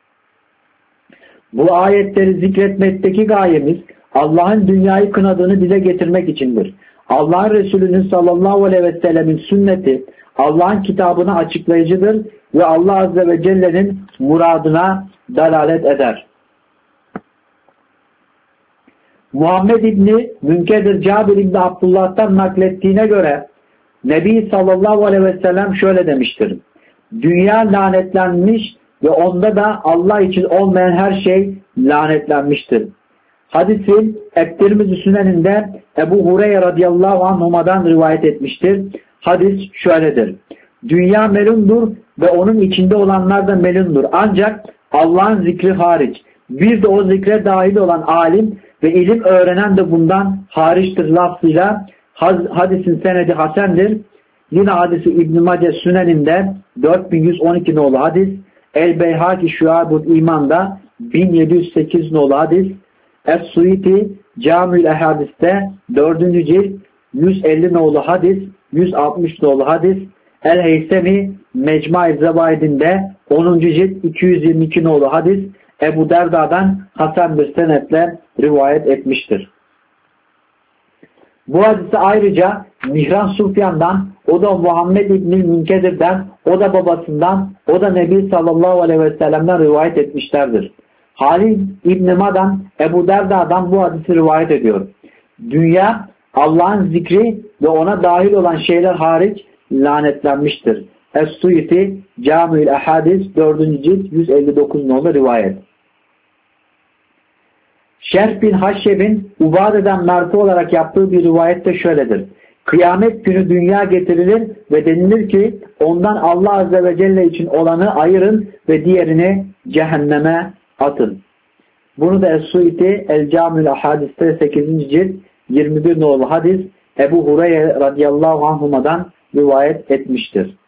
Bu ayetleri zikretmekteki gayemiz Allah'ın dünyayı kınadığını dile getirmek içindir. Allah'ın Resulü'nün sallallahu aleyhi ve sellemin sünneti Allah'ın kitabına açıklayıcıdır ve Allah Azze ve Celle'nin muradına dalalet eder. Muhammed İbni Münkedir Cabir İbni Abdullah'tan naklettiğine göre Nebi sallallahu aleyhi ve sellem şöyle demiştir. Dünya lanetlenmiş ve onda da Allah için olmayan her şey lanetlenmiştir. Hadisin Tirmizi Süneninde Ebu Hureyre radıyallahu anhuma'dan rivayet etmiştir. Hadis şöyledir. Dünya melundur ve onun içinde olanlar da melundur. Ancak Allah'ın zikri hariç. Bir de o zikre dahil olan alim ve ilim öğrenen de bundan hariçtir lafzıyla hadisin senedi hasendir. Yine hadisi İbn-i Mace Süneninde 4112 nolu hadis, El-Beyhaki Şuab-ül İman'da 1708 nolu hadis, Es-Suyiti Camül Ehadis'te 4. cilt 150 nolu hadis, 160 nolu hadis, El-Heysemi Mecmai Zevaidinde 10. cilt 222 nolu hadis Ebu Derda'dan hasen bir senetle rivayet etmiştir. Bu hadisi ayrıca Mihran Sufyan'dan, o da Muhammed İbn-i Münkedir'den, o da babasından, o da Nebi sallallahu aleyhi ve sellem'den rivayet etmişlerdir. Halid İbn-i Madan Ebu Derda'dan bu hadisi rivayet ediyor. Dünya Allah'ın zikri ve ona dahil olan şeyler hariç lanetlenmiştir. Es-Suyuti Camiül Ahadis 4. cilt 159 nolu rivayet. Şerh bin Haşşeb'in Ubade'den merfu olarak yaptığı bir rivayette şöyledir. Kıyamet günü dünya getirilir ve denilir ki ondan Allah Azze ve Celle için olanı ayırın ve diğerini cehenneme atın. Bunu da Es-Suyuti El-Camiül Ahadis'te 8. cilt 21 nolu hadis Ebu Hureyre radıyallahu anhuma'dan rivayet etmiştir.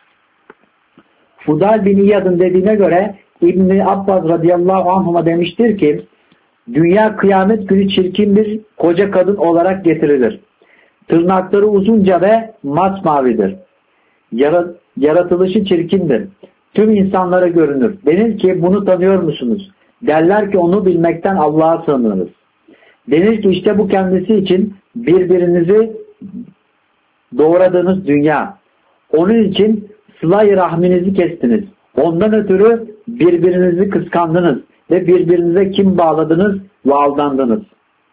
Fudal bin İyad'ın dediğine göre İbn-i Abbas radıyallahu anhuma demiştir ki dünya kıyamet günü çirkin bir koca kadın olarak getirilir. Tırnakları uzunca ve masmavidir. Yaratılışı çirkindir. Tüm insanlara görünür. Denir ki bunu tanıyor musunuz? Derler ki onu bilmekten Allah'a sığınırız. Denir ki işte bu kendisi için birbirinizi doğradığınız dünya. Onun için sıla-i rahminizi kestiniz. Ondan ötürü birbirinizi kıskandınız ve birbirinize kin bağladınız ve aldandınız.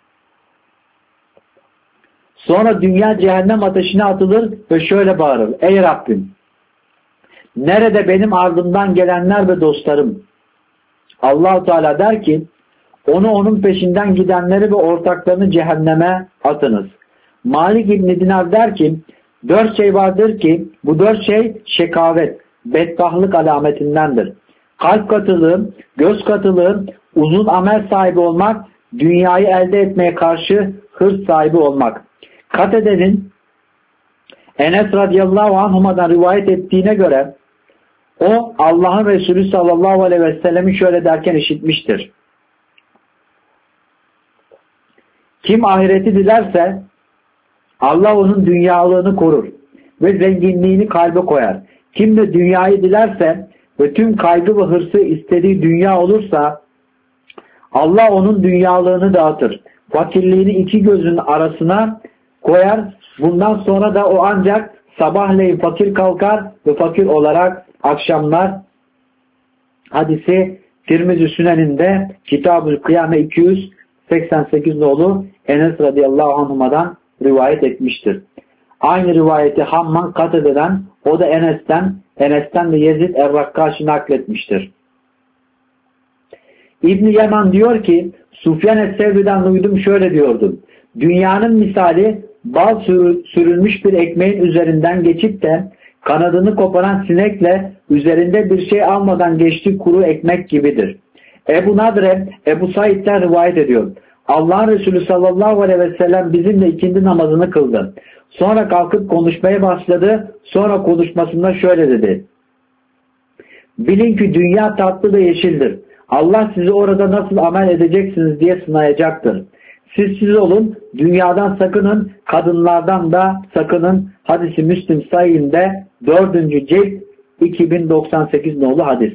Sonra dünya cehennem ateşine atılır ve şöyle bağırır. Ey Rabbim! Nerede benim ardımdan gelenler ve dostlarım? Allah-u Teala der ki onu onun peşinden gidenleri ve ortaklarını cehenneme atınız. Malik İbn Dinar der ki 4 şey vardır ki bu 4 şey şekavet, bedbahtlık alametindendir. Kalp katılığı, göz katılığı, uzun amel sahibi olmak, dünyayı elde etmeye karşı hırs sahibi olmak. Katede'nin Enes radıyallahu anhuma'dan rivayet ettiğine göre o Allah'ın Resulü sallallahu aleyhi ve sellem'i şöyle derken işitmiştir. Kim ahireti dilerse Allah onun dünyalığını korur ve zenginliğini kalbe koyar. Kim de dünyayı dilerse ve tüm kaygı ve hırsı istediği dünya olursa Allah onun dünyalığını dağıtır. Fakirliğini iki gözünün arasına koyar. Bundan sonra da o ancak sabahleyin fakir kalkar ve fakir olarak akşamlar. Hadisi Tirmizi Sünen'inde Kitab-ül Kıyame 288 nolu Enes radıyallahu anhuma'dan rivayet etmiştir. Aynı rivayeti Hamman Katede'den, o da Enes'ten de Yezid Er-Rakkaş'ı nakletmiştir. İbn-i Yaman diyor ki Sufyan Es-Sevri'den duydum şöyle diyordum. Dünyanın misali bal sürülmüş bir ekmeğin üzerinden geçip de kanadını koparan sinekle üzerinde bir şey almadan geçtiği kuru ekmek gibidir. Ebu Nadre, Ebu Said'den rivayet ediyor. Allah'ın Resulü sallallahu aleyhi ve sellem bizimle ikindi namazını kıldı. Sonra kalkıp konuşmaya başladı. Sonra konuşmasında şöyle dedi. Bilin ki dünya tatlı ve yeşildir. Allah sizi orada nasıl amel edeceksiniz diye sınayacaktır. Siz olun, dünyadan sakının, kadınlardan da sakının. Hadisi Müslim Sahih'inde 4. cilt 2098 nolu hadis.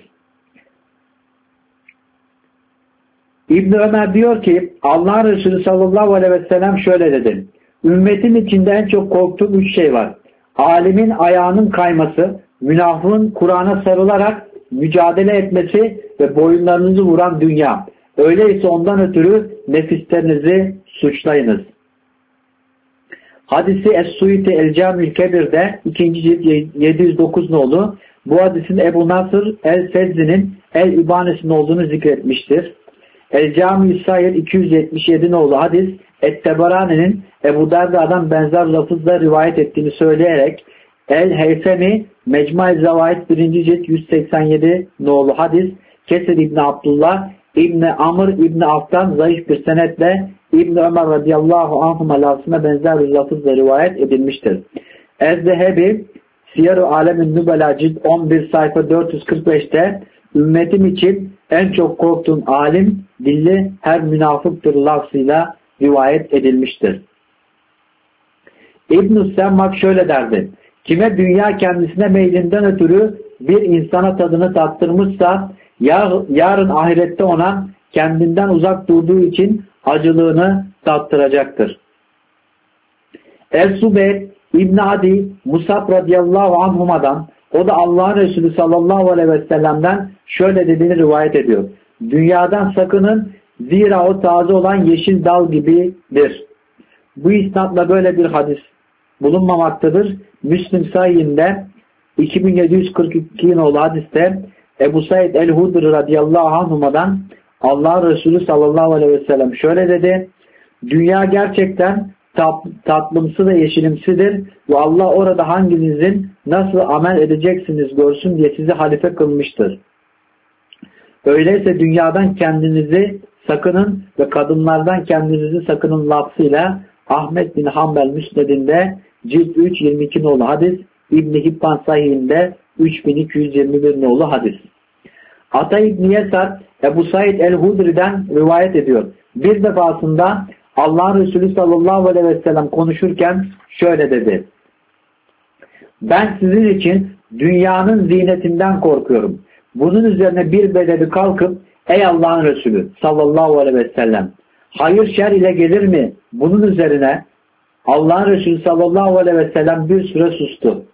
İbn Ömer diyor ki Allah Resulü sallallahu aleyhi ve sellem şöyle dedi. Ümmetin içinde en çok korktuğum 3 şey var. Alimin ayağının kayması, münafığın Kur'an'a sarılarak mücadele etmesi ve boyunlarınızı vuran dünya. Öyleyse ondan ötürü nefislerinizi suçlayınız. Hadisi Es-Suyuti El-Camiül Kebir'de 2. cilt 709 nolu bu hadisin Ebu Nasr El-Fezzi'nin El-İbanesinin olduğunu zikretmiştir. El-Camiül Sayr 277 nolu hadis Et-Tebarani'nin Ebu Derda'dan benzer lafızla rivayet ettiğini söyleyerek El-Heysemi Mecmai Zevaid 1. cilt 187 nolu hadis Kesir İbni Abdullah İbni Amr İbni Af'tan zayıf bir senetle İbni Ömer radıyallahu anhuma lafzına benzer bir lafızla rivayet edilmiştir. Ez-Zehebi Siyer-i Alemin Nübela cilt 11 sayfa 445'te ümmetim için en çok korktuğum alim dilli her münafıktır lafzıyla rivayet edilmiştir. İbn-i Semmak şöyle derdi. Kime dünya kendisine meylinden ötürü bir insana tadını tattırmışsa yarın ahirette ona kendinden uzak durduğu için acılığını tattıracaktır. El-Subeyt İbn Adi Musab radıyallahu anhuma'dan, o da Allah'ın Resulü sallallahu aleyhi ve sellem'den şöyle dediğini rivayet ediyor. Dünyadan sakının, zira o taze olan yeşil dal gibidir. Bu isnatla böyle bir hadis bulunmamaktadır. Müslim Sahih'inde 2742 nolu hadiste Ebu Said el-Hudri radıyallahu anhuma'dan Allah Resulü sallallahu aleyhi ve sellem şöyle dedi. Dünya gerçekten tatlımsı ve yeşilimsidir ve Allah orada hanginizin nasıl amel edeceksiniz görsün diye sizi halife kılmıştır. Öyleyse dünyadan kendinizi sakının ve kadınlardan kendinizi sakının lafzıyla Ahmet bin Hanbel Müsned'inde cilt 3 22 nolu hadis, İbn-i Hibban Sahih'inde 3221 nolu hadis. Ata İbn-i Yesar Ebu Said el-Hudri'den rivayet ediyor. Bir defasında Allah Resulü sallallahu aleyhi ve sellem konuşurken şöyle dedi. Ben sizin için dünyanın zinetinden korkuyorum. Bunun üzerine bir bedevi kalkıp ey Allah'ın Resulü sallallahu aleyhi ve sellem hayır şer ile gelir mi? Bunun üzerine Allah'ın Resulü sallallahu aleyhi ve sellem bir süre sustu.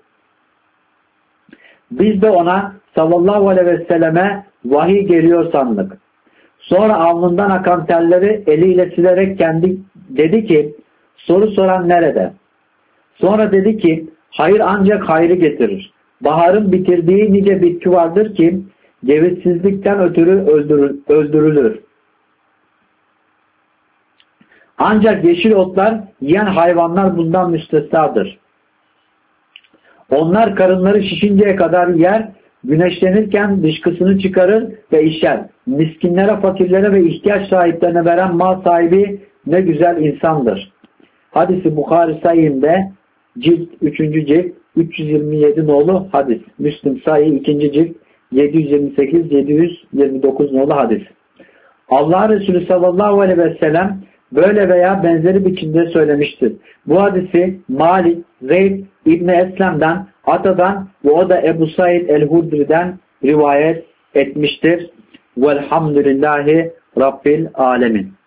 Biz de ona sallallahu aleyhi ve selleme vahiy geliyor sandık. Sonra alnından akan terleri eliyle silerek dedi ki soru soran nerede? Sonra dedi ki hayır ancak hayrı getirir. Baharın bitirdiği nice bitki vardır ki cevizsizlikten ötürü öldürülür. Ancak yeşil otlar yiyen hayvanlar bundan müstesnadır. Onlar karınları şişinceye kadar yer, güneşlenirken dışkısını çıkarır ve içer. Miskinlere, fakirlere ve ihtiyaç sahiplerine veren mal sahibi ne güzel insandır. Hadisi Bukhari Sahih'inde cilt 3. cilt 327 nolu hadis. Müslim Sahih 2. cilt 728-729 nolu hadis. Allah Resulü sallallahu aleyhi ve sellem böyle veya benzeri biçimde söylemiştir. Bu hadisi Malik, Zeyd İbni Eslem'den, Ata'dan ve o da Ebu Said el-Hudri'den rivayet etmiştir. Velhamdülillahi Rabbil Alemin.